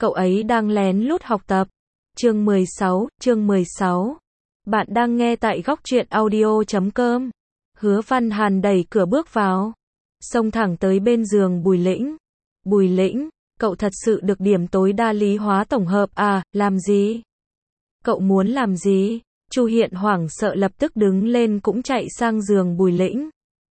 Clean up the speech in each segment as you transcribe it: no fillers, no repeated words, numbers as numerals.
cậu ấy đang lén lút học tập. Chương 16. Bạn đang nghe tại góc truyện audio.com. Hứa Văn Hàn đẩy cửa bước vào, xông thẳng tới bên giường Bùi Lĩnh. Bùi Lĩnh, cậu thật sự được điểm tối đa lý hóa tổng hợp à, làm gì? Cậu muốn làm gì? Chu Hiện hoảng sợ lập tức đứng lên cũng chạy sang giường Bùi Lĩnh.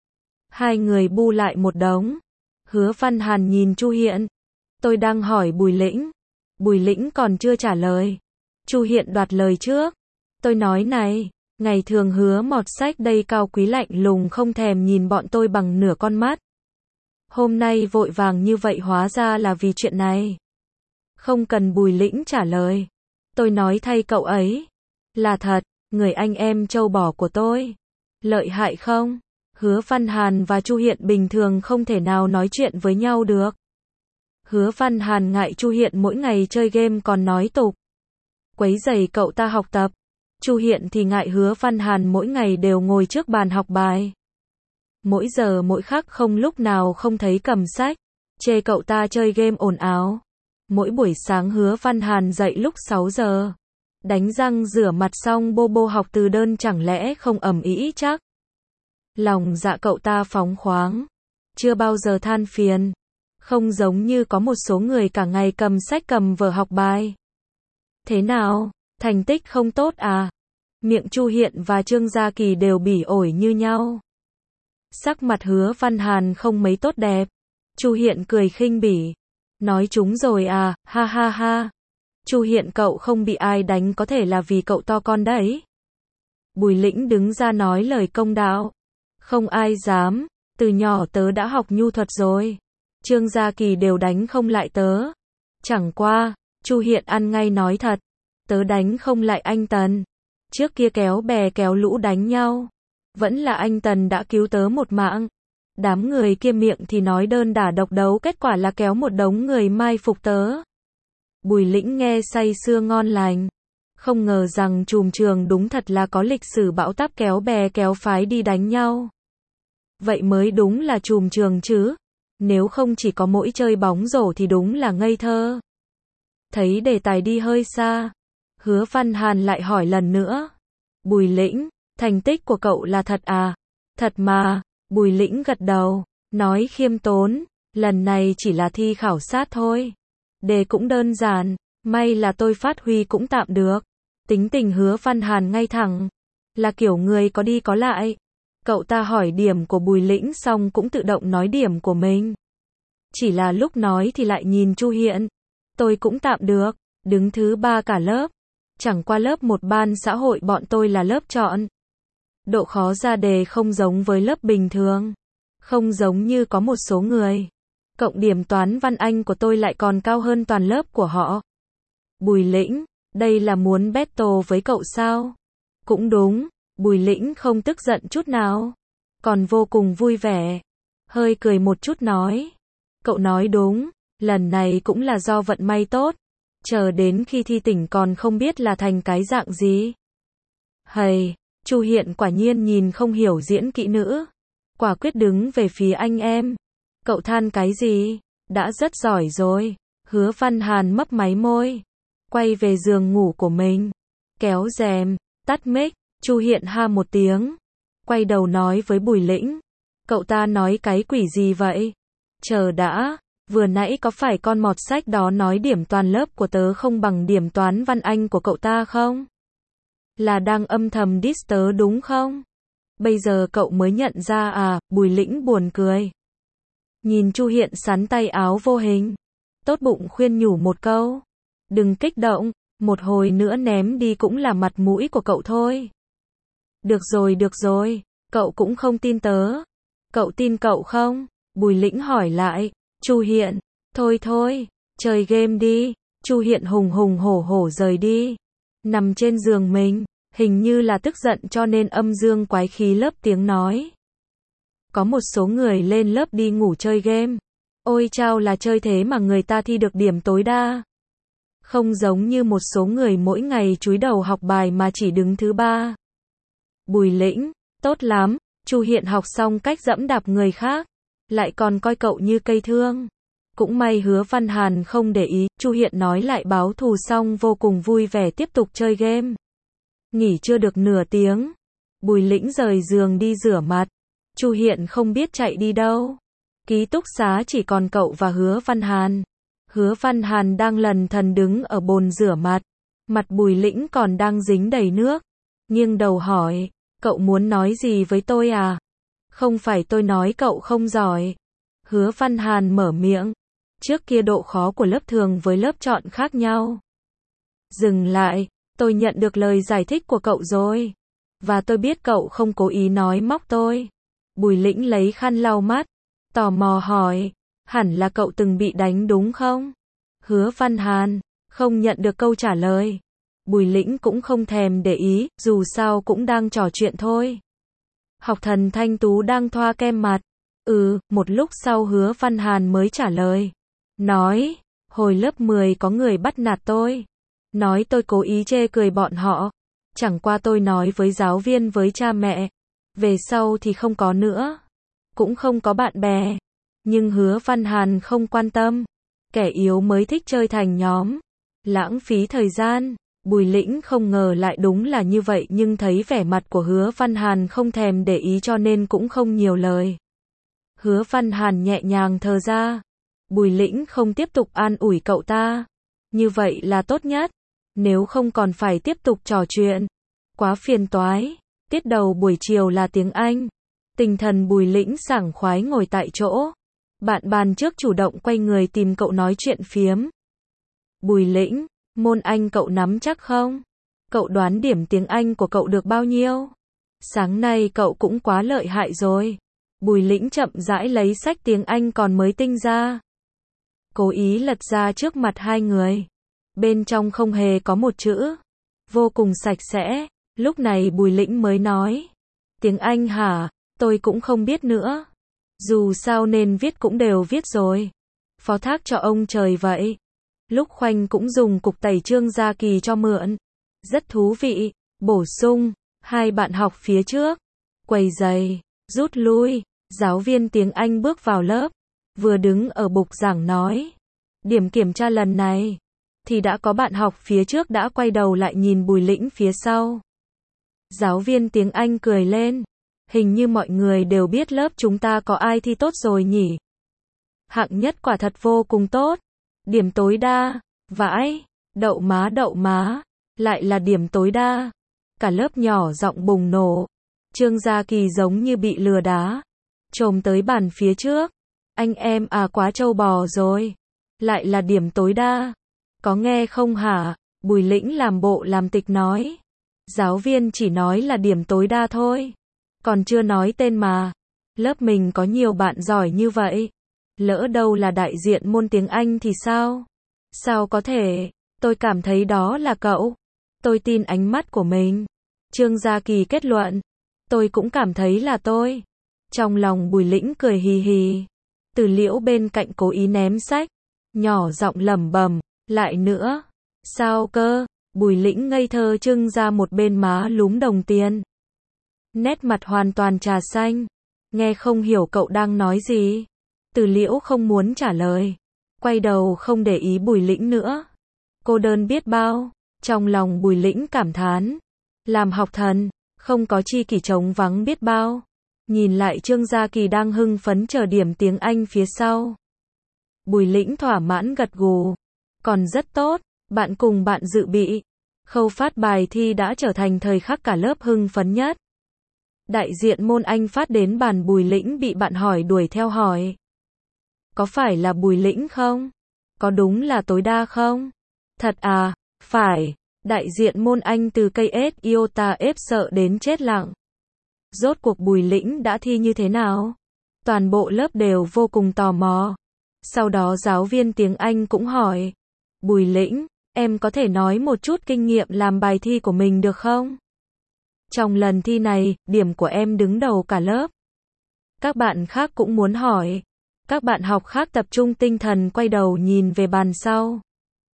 Hai người bu lại một đống. Hứa Văn Hàn nhìn Chu Hiện. Tôi đang hỏi Bùi Lĩnh. Bùi Lĩnh còn chưa trả lời. Chu Hiện đoạt lời trước. Tôi nói này, ngày thường Hứa Mọt Sách đây cao quý lạnh lùng không thèm nhìn bọn tôi bằng nửa con mắt. Hôm nay vội vàng như vậy hóa ra là vì chuyện này. Không cần Bùi Lĩnh trả lời. Tôi nói thay cậu ấy. Là thật, người anh em trâu bò của tôi. Lợi hại không? Hứa Văn Hàn và Chu Hiện bình thường không thể nào nói chuyện với nhau được. Hứa Văn Hàn ngại Chu Hiện mỗi ngày chơi game còn nói tục. Quấy rầy cậu ta học tập. Chu Hiện thì ngại Hứa Văn Hàn mỗi ngày đều ngồi trước bàn học bài. Mỗi giờ mỗi khắc không lúc nào không thấy cầm sách. Chê cậu ta chơi game ồn ào. Mỗi buổi sáng Hứa Văn Hàn dậy lúc 6 giờ. Đánh răng rửa mặt xong bô bô học từ đơn chẳng lẽ không ầm ĩ chắc. Lòng dạ cậu ta phóng khoáng. Chưa bao giờ than phiền. Không giống như có một số người cả ngày cầm sách cầm vở học bài. Thế nào, thành tích không tốt à? Miệng Chu Hiện và Trương Gia Kỳ đều bỉ ổi như nhau. Sắc mặt Hứa Văn Hàn không mấy tốt đẹp. Chu Hiện cười khinh bỉ. Nói chúng rồi à, ha ha ha. Chu Hiện cậu không bị ai đánh có thể là vì cậu to con đấy. Bùi Lĩnh đứng ra nói lời công đạo. Không ai dám, từ nhỏ tớ đã học nhu thuật rồi. Trương Gia Kỳ đều đánh không lại tớ. Chẳng qua, Chu Hiện ăn ngay nói thật. Tớ đánh không lại anh Tần. Trước kia kéo bè kéo lũ đánh nhau. Vẫn là anh Tần đã cứu tớ một mạng. Đám người kia miệng thì nói đơn đả độc đấu kết quả là kéo một đống người mai phục tớ. Bùi Lĩnh nghe say sưa ngon lành. Không ngờ rằng trùm trường đúng thật là có lịch sử bão táp kéo bè kéo phái đi đánh nhau. Vậy mới đúng là trùm trường chứ. Nếu không chỉ có mỗi chơi bóng rổ thì đúng là ngây thơ. Thấy đề tài đi hơi xa. Hứa Văn Hàn lại hỏi lần nữa. Bùi Lĩnh, thành tích của cậu là thật à? Thật mà. Bùi Lĩnh gật đầu. Nói khiêm tốn. Lần này chỉ là thi khảo sát thôi. Đề cũng đơn giản. May là tôi phát huy cũng tạm được. Tính tình Hứa Văn Hàn ngay thẳng. Là kiểu người có đi có lại. Cậu ta hỏi điểm của Bùi Lĩnh xong cũng tự động nói điểm của mình. Chỉ là lúc nói thì lại nhìn Chu Hiện. Tôi cũng tạm được. Đứng thứ 3 cả lớp. Chẳng qua lớp 1 ban xã hội bọn tôi là lớp chọn. Độ khó ra đề không giống với lớp bình thường. Không giống như có một số người. Cộng điểm toán văn anh của tôi lại còn cao hơn toàn lớp của họ. Bùi Lĩnh, đây là muốn battle với cậu sao? Cũng đúng, Bùi Lĩnh không tức giận chút nào. Còn vô cùng vui vẻ. Hơi cười một chút nói. Cậu nói đúng, lần này cũng là do vận may tốt. Chờ đến khi thi tỉnh còn không biết là thành cái dạng gì. Hầy, Chu Hiện quả nhiên nhìn không hiểu diễn kỹ nữ. Quả quyết đứng về phía anh em. Cậu than cái gì? Đã rất giỏi rồi. Hứa Văn Hàn mấp máy môi. Quay về giường ngủ của mình. Kéo rèm, tắt mic. Chu Hiện ha một tiếng. Quay đầu nói với Bùi Lĩnh. Cậu ta nói cái quỷ gì vậy? Chờ đã. Vừa nãy có phải con mọt sách đó nói điểm toàn lớp của tớ không bằng điểm toán văn anh của cậu ta không? Là đang âm thầm diss tớ đúng không? Bây giờ cậu mới nhận ra à? Bùi Lĩnh buồn cười. Nhìn Chu Hiện sắn tay áo vô hình. Tốt bụng khuyên nhủ một câu. Đừng kích động, một hồi nữa ném đi cũng là mặt mũi của cậu thôi. Được rồi, cậu cũng không tin tớ. Cậu tin cậu không? Bùi Lĩnh hỏi lại. Chu Hiện, thôi, chơi game đi. Chu Hiện hùng hùng hổ hổ rời đi. Nằm trên giường mình, hình như là tức giận cho nên âm dương quái khí lớp tiếng nói. Có một số người lên lớp đi ngủ chơi game. Ôi chao là chơi thế mà người ta thi được điểm tối đa. Không giống như một số người mỗi ngày chúi đầu học bài mà chỉ đứng thứ 3. Bùi Lĩnh, tốt lắm. Chu Hiện học xong cách dẫm đạp người khác. Lại còn coi cậu như cây thương. Cũng may Hứa Văn Hàn không để ý, Chu Hiện nói lại báo thù xong vô cùng vui vẻ tiếp tục chơi game. Nghỉ chưa được nửa tiếng, Bùi Lĩnh rời giường đi rửa mặt. Chu Hiện không biết chạy đi đâu. Ký túc xá chỉ còn cậu và Hứa Văn Hàn. Hứa Văn Hàn đang lần thần đứng ở bồn rửa mặt. Mặt Bùi Lĩnh còn đang dính đầy nước. Nghiêng đầu hỏi, cậu muốn nói gì với tôi à? Không phải tôi nói cậu không giỏi. Hứa Văn Hàn mở miệng. Trước kia độ khó của lớp thường với lớp chọn khác nhau. Dừng lại, tôi nhận được lời giải thích của cậu rồi. Và tôi biết cậu không cố ý nói móc tôi. Bùi Lĩnh lấy khăn lau mắt. Tò mò hỏi, hẳn là cậu từng bị đánh đúng không? Hứa Văn Hàn không nhận được câu trả lời. Bùi Lĩnh cũng không thèm để ý, dù sao cũng đang trò chuyện thôi. Học thần Thanh Tú đang thoa kem mặt. Một lúc sau Hứa Văn Hàn mới trả lời. Nói, hồi lớp 10 có người bắt nạt tôi. Nói tôi cố ý chê cười bọn họ. Chẳng qua tôi nói với giáo viên với cha mẹ. Về sau thì không có nữa. Cũng không có bạn bè. Nhưng Hứa Văn Hàn không quan tâm. Kẻ yếu mới thích chơi thành nhóm. Lãng phí thời gian. Bùi Lĩnh không ngờ lại đúng là như vậy, nhưng thấy vẻ mặt của Hứa Văn Hàn không thèm để ý cho nên cũng không nhiều lời. Hứa Văn Hàn nhẹ nhàng thở ra. Bùi Lĩnh không tiếp tục an ủi cậu ta. Như vậy là tốt nhất. Nếu không còn phải tiếp tục trò chuyện. Quá phiền toái. Tiết đầu buổi chiều là tiếng Anh. Tinh thần Bùi Lĩnh sảng khoái ngồi tại chỗ. Bạn bàn trước chủ động quay người tìm cậu nói chuyện phiếm. Bùi Lĩnh, môn Anh cậu nắm chắc không? Cậu đoán điểm tiếng Anh của cậu được bao nhiêu? Sáng nay cậu cũng quá lợi hại rồi. Bùi Lĩnh chậm rãi lấy sách tiếng Anh còn mới tinh ra. Cố ý lật ra trước mặt hai người. Bên trong không hề có một chữ. Vô cùng sạch sẽ. Lúc này Bùi Lĩnh mới nói. Tiếng Anh hả? Tôi cũng không biết nữa. Dù sao nên viết cũng đều viết rồi. Phó thác cho ông trời vậy. Lúc khoanh cũng dùng cục tẩy Trương Gia Kỳ cho mượn. Rất thú vị. Bổ sung. Hai bạn học phía trước. Quầy giày. Rút lui. Giáo viên tiếng Anh bước vào lớp. Vừa đứng ở bục giảng nói. Điểm kiểm tra lần này. Thì đã có bạn học phía trước đã quay đầu lại nhìn Bùi Lĩnh phía sau. Giáo viên tiếng Anh cười lên. Hình như mọi người đều biết lớp chúng ta có ai thi tốt rồi nhỉ. Hạng nhất quả thật vô cùng tốt. Điểm tối đa. Vãi. Đậu má. Lại là điểm tối đa. Cả lớp nhỏ giọng bùng nổ. Trương Gia Kỳ giống như bị lừa đá. Chồm tới bàn phía trước. Anh em à, quá trâu bò rồi. Lại là điểm tối đa. Có nghe không hả? Bùi Lĩnh làm bộ làm tịch nói. Giáo viên chỉ nói là điểm tối đa thôi. Còn chưa nói tên mà. Lớp mình có nhiều bạn giỏi như vậy. Lỡ đâu là đại diện môn tiếng Anh thì sao? Sao có thể? Tôi cảm thấy đó là cậu. Tôi tin ánh mắt của mình. Trương Gia Kỳ kết luận. Tôi cũng cảm thấy là tôi. Trong lòng Bùi Lĩnh cười hì hì. Từ Liễu bên cạnh cố ý ném sách. Nhỏ giọng lẩm bẩm. Lại nữa. Sao cơ? Bùi Lĩnh ngây thơ trưng ra một bên má lúm đồng tiền. Nét mặt hoàn toàn trà xanh. Nghe không hiểu cậu đang nói gì. Từ Liễu không muốn trả lời. Quay đầu không để ý Bùi Lĩnh nữa. Cô đơn biết bao. Trong lòng Bùi Lĩnh cảm thán. Làm học thần, không có chi kỷ trống vắng biết bao. Nhìn lại Trương Gia Kỳ đang hưng phấn chờ điểm tiếng Anh phía sau. Bùi Lĩnh thỏa mãn gật gù. Còn rất tốt, bạn cùng bạn dự bị. Khâu phát bài thi đã trở thành thời khắc cả lớp hưng phấn nhất. Đại diện môn Anh phát đến bàn Bùi Lĩnh bị bạn hỏi đuổi theo hỏi. Có phải là Bùi Lĩnh không? Có đúng là tối đa không? Thật à? Phải. Đại diện môn Anh từ cây S iota ép sợ đến chết lặng. Rốt cuộc Bùi Lĩnh đã thi như thế nào? Toàn bộ lớp đều vô cùng tò mò. Sau đó giáo viên tiếng Anh cũng hỏi. Bùi Lĩnh, em có thể nói một chút kinh nghiệm làm bài thi của mình được không? Trong lần thi này, điểm của em đứng đầu cả lớp. Các bạn khác cũng muốn hỏi. Các bạn học khác tập trung tinh thần quay đầu nhìn về bàn sau.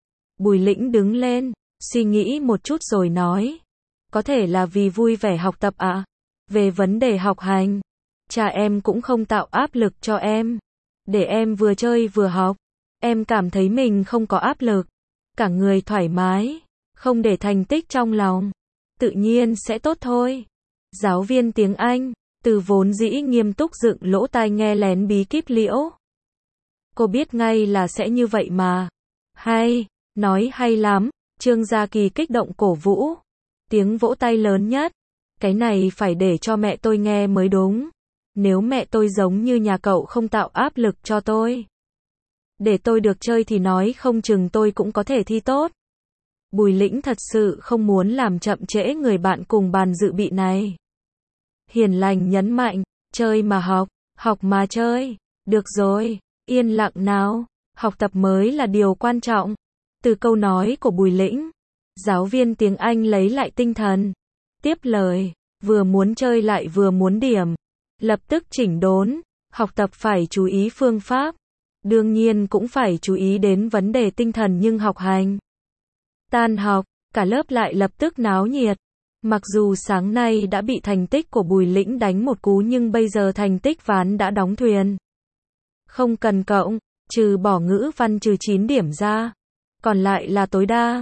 Bùi Lĩnh đứng lên, suy nghĩ một chút rồi nói. Có thể là vì vui vẻ học tập ạ. Về vấn đề học hành, cha em cũng không tạo áp lực cho em. Để em vừa chơi vừa học. Em cảm thấy mình không có áp lực, cả người thoải mái, không để thành tích trong lòng, tự nhiên sẽ tốt thôi. Giáo viên tiếng Anh, từ vốn dĩ nghiêm túc dựng lỗ tai nghe lén bí kíp Liễu. Cô biết ngay là sẽ như vậy mà. Hay, nói hay lắm, Trương Gia Kỳ kích động cổ vũ. Tiếng vỗ tay lớn nhất. Cái này phải để cho mẹ tôi nghe mới đúng. Nếu mẹ tôi giống như nhà cậu không tạo áp lực cho tôi, để tôi được chơi thì nói không chừng tôi cũng có thể thi tốt. Bùi Lĩnh thật sự không muốn làm chậm trễ người bạn cùng bàn dự bị này. Hiền lành nhấn mạnh, chơi mà học, học mà chơi. Được rồi, yên lặng nào, học tập mới là điều quan trọng. Từ câu nói của Bùi Lĩnh, giáo viên tiếng Anh lấy lại tinh thần. Tiếp lời, vừa muốn chơi lại vừa muốn điểm. Lập tức chỉnh đốn, học tập phải chú ý phương pháp. Đương nhiên cũng phải chú ý đến vấn đề tinh thần nhưng học hành. Tan học, cả lớp lại lập tức náo nhiệt. Mặc dù sáng nay đã bị thành tích của Bùi Lĩnh đánh một cú nhưng bây giờ thành tích ván đã đóng thuyền. Không cần cộng, trừ bỏ ngữ văn trừ 9 điểm ra. Còn lại là tối đa.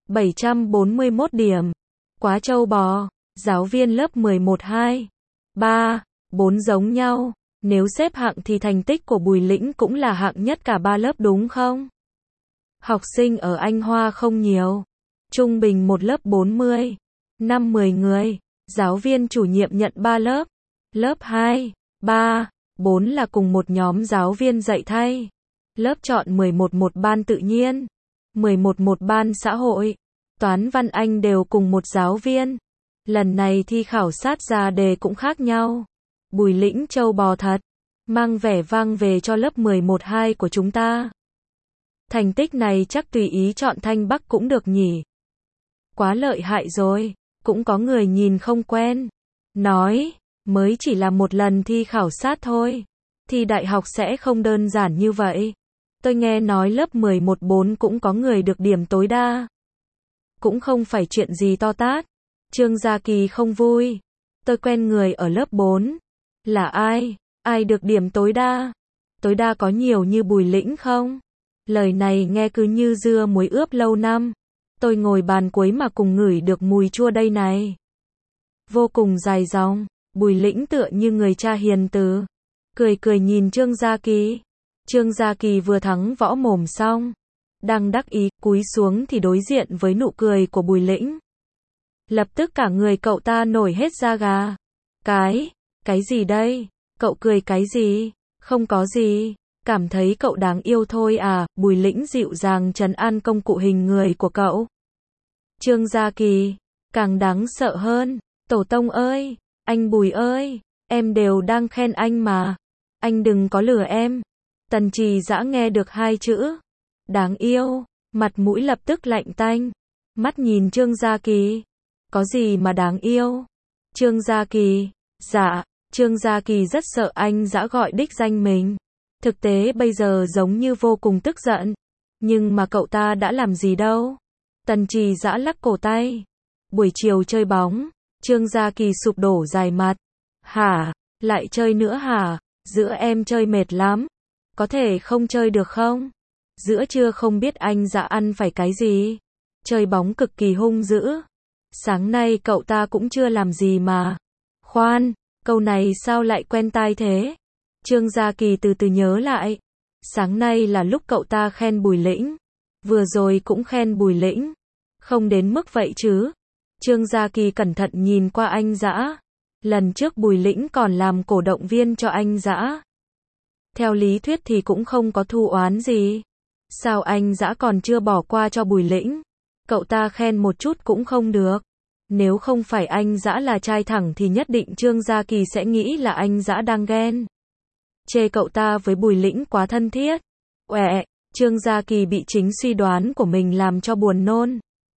741 điểm. Quá trâu bò, giáo viên lớp 11 2, 3, 4 giống nhau. Nếu xếp hạng thì thành tích của Bùi Lĩnh cũng là hạng nhất cả ba lớp đúng không? Học sinh ở Anh Hoa không nhiều. Trung bình một lớp 40, 5-10 người. Giáo viên chủ nhiệm nhận 3 lớp. Lớp 2, 3, 4 là cùng một nhóm giáo viên dạy thay. Lớp chọn 11 một ban tự nhiên, 11 một ban xã hội, toán văn Anh đều cùng một giáo viên. Lần này thi khảo sát ra đề cũng khác nhau. Bùi Lĩnh trâu bò thật, mang vẻ vang về cho lớp 11-2 của chúng ta. Thành tích này chắc tùy ý chọn Thanh Bắc cũng được nhỉ. Quá lợi hại rồi, cũng có người nhìn không quen. Nói, mới chỉ là một lần thi khảo sát thôi. Thi đại học sẽ không đơn giản như vậy. Tôi nghe nói lớp 11-4 cũng có người được điểm tối đa. Cũng không phải chuyện gì to tát. Trương Gia Kỳ không vui. Tôi quen người ở lớp 4. Là ai? Ai được điểm tối đa? Tối đa có nhiều như Bùi Lĩnh không? Lời này nghe cứ như dưa muối ướp lâu năm. Tôi ngồi bàn cuối mà cùng ngửi được mùi chua đây này. Vô cùng dài dòng. Bùi Lĩnh tựa như người cha hiền từ. Cười cười nhìn Trương Gia Kỳ. Trương Gia Kỳ vừa thắng võ mồm xong. Đang đắc ý, cúi xuống thì đối diện với nụ cười của Bùi Lĩnh. Lập tức cả người cậu ta nổi hết da gà. Cái gì đây? Cậu cười cái gì? Không có gì. Cảm thấy cậu đáng yêu thôi à, Bùi Lĩnh dịu dàng trấn an công cụ hình người của cậu. Trương Gia Kỳ, càng đáng sợ hơn. Tổ tông ơi, anh Bùi ơi, em đều đang khen anh mà. Anh đừng có lừa em. Tần Trì Dã nghe được hai chữ. Đáng yêu, mặt mũi lập tức lạnh tanh. Mắt nhìn Trương Gia Kỳ. Có gì mà đáng yêu? Trương Gia Kỳ, dạ, Trương Gia Kỳ rất sợ anh Dã gọi đích danh mình. Thực tế bây giờ giống như vô cùng tức giận. Nhưng mà cậu ta đã làm gì đâu? Tần Trì Dã lắc cổ tay. Buổi chiều chơi bóng, Trương Gia Kỳ sụp đổ dài mặt. Hả? Lại chơi nữa hả? Giữa em chơi mệt lắm. Có thể không chơi được không? Giữa trưa không biết anh Dã ăn phải cái gì. Chơi bóng cực kỳ hung dữ. Sáng nay cậu ta cũng chưa làm gì mà. Khoan, câu này sao lại quen tai thế? Trương Gia Kỳ từ từ nhớ lại. Sáng nay là lúc cậu ta khen Bùi Lĩnh. Vừa rồi cũng khen Bùi Lĩnh. Không đến mức vậy chứ. Trương Gia Kỳ cẩn thận nhìn qua anh Dã. Lần trước Bùi Lĩnh còn làm cổ động viên cho anh Dã. Theo lý thuyết thì cũng không có thù oán gì. Sao anh Dã còn chưa bỏ qua cho Bùi Lĩnh? Cậu ta khen một chút cũng không được. Nếu không phải anh Dã là trai thẳng thì nhất định Trương Gia Kỳ sẽ nghĩ là anh Dã đang ghen. Chê cậu ta với Bùi Lĩnh quá thân thiết. Uệ, Trương Gia Kỳ bị chính suy đoán của mình làm cho buồn nôn.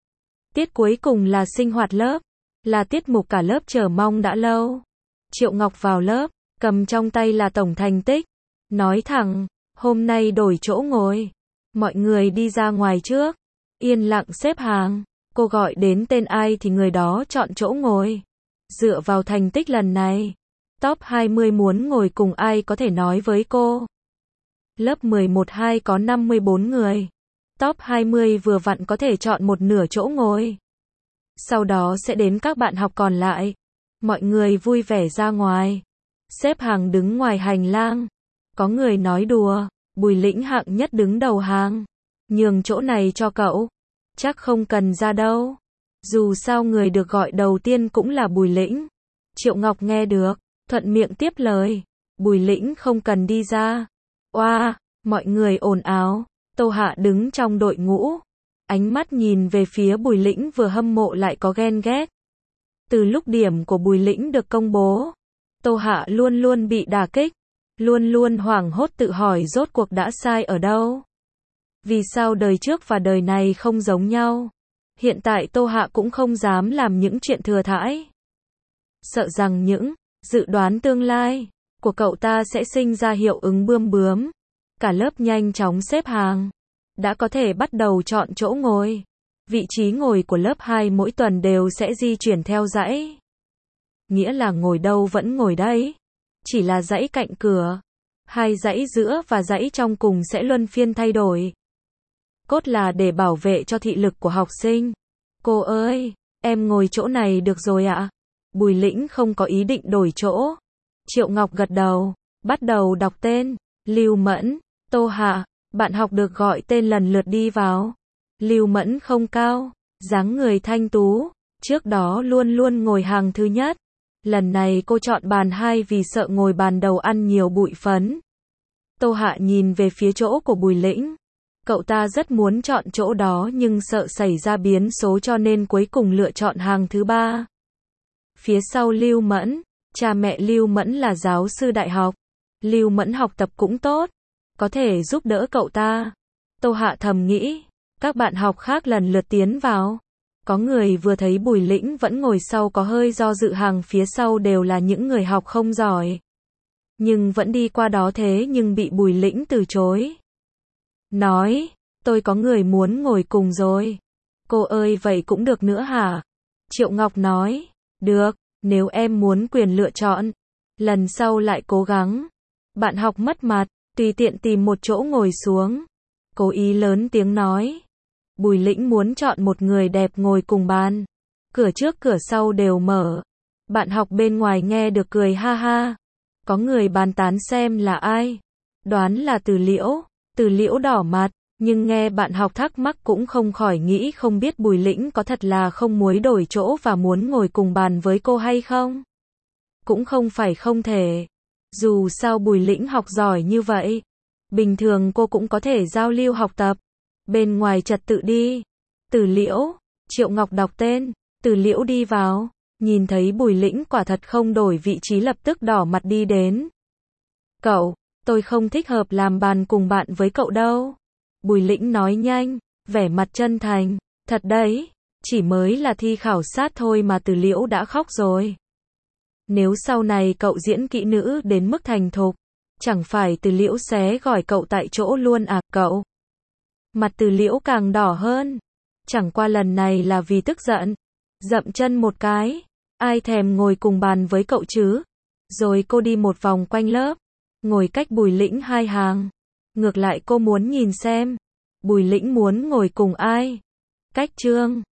Tiết cuối cùng là sinh hoạt lớp. Là tiết mục cả lớp chờ mong đã lâu. Triệu Ngọc vào lớp, cầm trong tay là tổng thành tích. Nói thẳng, hôm nay đổi chỗ ngồi. Mọi người đi ra ngoài trước. Yên lặng xếp hàng. Cô gọi đến tên ai thì người đó chọn chỗ ngồi. Dựa vào thành tích lần này, top 20 muốn ngồi cùng ai có thể nói với cô. Lớp 11-2 có 54 người. Top 20 vừa vặn có thể chọn một nửa chỗ ngồi. Sau đó sẽ đến các bạn học còn lại. Mọi người vui vẻ ra ngoài. Xếp hàng đứng ngoài hành lang. Có người nói đùa, Bùi Lĩnh hạng nhất đứng đầu hàng. Nhường chỗ này cho cậu. Chắc không cần ra đâu. Dù sao người được gọi đầu tiên cũng là Bùi Lĩnh. Triệu Ngọc nghe được, thuận miệng tiếp lời. Bùi Lĩnh không cần đi ra. Oa, mọi người ồn ào. Tô Hạ đứng trong đội ngũ. Ánh mắt nhìn về phía Bùi Lĩnh vừa hâm mộ lại có ghen ghét. Từ lúc điểm của Bùi Lĩnh được công bố, Tô Hạ luôn luôn bị đả kích. Luôn luôn hoảng hốt tự hỏi rốt cuộc đã sai ở đâu. Vì sao đời trước và đời này không giống nhau? Hiện tại Tô Hạ cũng không dám làm những chuyện thừa thãi. Sợ rằng những dự đoán tương lai của cậu ta sẽ sinh ra hiệu ứng bươm bướm. Cả lớp nhanh chóng xếp hàng. Đã có thể bắt đầu chọn chỗ ngồi. Vị trí ngồi của lớp 2 mỗi tuần đều sẽ di chuyển theo dãy. Nghĩa là ngồi đâu vẫn ngồi đấy. Chỉ là dãy cạnh cửa. 2 dãy giữa và dãy trong cùng sẽ luân phiên thay đổi. Cốt là để bảo vệ cho thị lực của học sinh. Cô ơi, em ngồi chỗ này được rồi ạ. Bùi Lĩnh không có ý định đổi chỗ. Triệu Ngọc gật đầu, bắt đầu đọc tên. Lưu Mẫn, Tô Hạ, bạn học được gọi tên lần lượt đi vào. Lưu Mẫn không cao, dáng người thanh tú, trước đó luôn luôn ngồi hàng thứ nhất. Lần này cô chọn bàn 2 vì sợ ngồi bàn đầu ăn nhiều bụi phấn. Tô Hạ nhìn về phía chỗ của Bùi Lĩnh. Cậu ta rất muốn chọn chỗ đó nhưng sợ xảy ra biến số cho nên cuối cùng lựa chọn hàng thứ 3. Phía sau Lưu Mẫn, cha mẹ Lưu Mẫn là giáo sư đại học. Lưu Mẫn học tập cũng tốt, có thể giúp đỡ cậu ta. Tô Hạ thầm nghĩ, các bạn học khác lần lượt tiến vào. Có người vừa thấy Bùi Lĩnh vẫn ngồi sau có hơi do dự, hàng phía sau đều là những người học không giỏi. Nhưng vẫn đi qua đó thế nhưng bị Bùi Lĩnh từ chối. Nói, tôi có người muốn ngồi cùng rồi. Cô ơi vậy cũng được nữa hả? Triệu Ngọc nói, được, nếu em muốn quyền lựa chọn. Lần sau lại cố gắng. Bạn học mất mặt, tùy tiện tìm một chỗ ngồi xuống. Cố ý lớn tiếng nói. Bùi Lĩnh muốn chọn một người đẹp ngồi cùng bàn. Cửa trước cửa sau đều mở. Bạn học bên ngoài nghe được cười ha ha. Có người bàn tán xem là ai. Đoán là Từ Liễu. Từ Liễu đỏ mặt, nhưng nghe bạn học thắc mắc cũng không khỏi nghĩ không biết Bùi Lĩnh có thật là không muốn đổi chỗ và muốn ngồi cùng bàn với cô hay không. Cũng không phải không thể. Dù sao Bùi Lĩnh học giỏi như vậy. Bình thường cô cũng có thể giao lưu học tập. Bên ngoài trật tự đi. Từ Liễu. Triệu Ngọc đọc tên. Từ Liễu đi vào. Nhìn thấy Bùi Lĩnh quả thật không đổi vị trí lập tức đỏ mặt đi đến. Cậu, tôi không thích hợp làm bàn cùng bạn với cậu đâu. Bùi Lĩnh nói nhanh, vẻ mặt chân thành. Thật đấy, chỉ mới là thi khảo sát thôi mà Từ Liễu đã khóc rồi. Nếu sau này cậu diễn kỹ nữ đến mức thành thục, chẳng phải Từ Liễu xé gọi cậu tại chỗ luôn à cậu? Mặt Từ Liễu càng đỏ hơn. Chẳng qua lần này là vì tức giận. Dậm chân một cái. Ai thèm ngồi cùng bàn với cậu chứ? Rồi cô đi một vòng quanh lớp. Ngồi cách Bùi Lĩnh 2 hàng. Ngược lại cô muốn nhìn xem. Bùi Lĩnh muốn ngồi cùng ai? Cách Trương.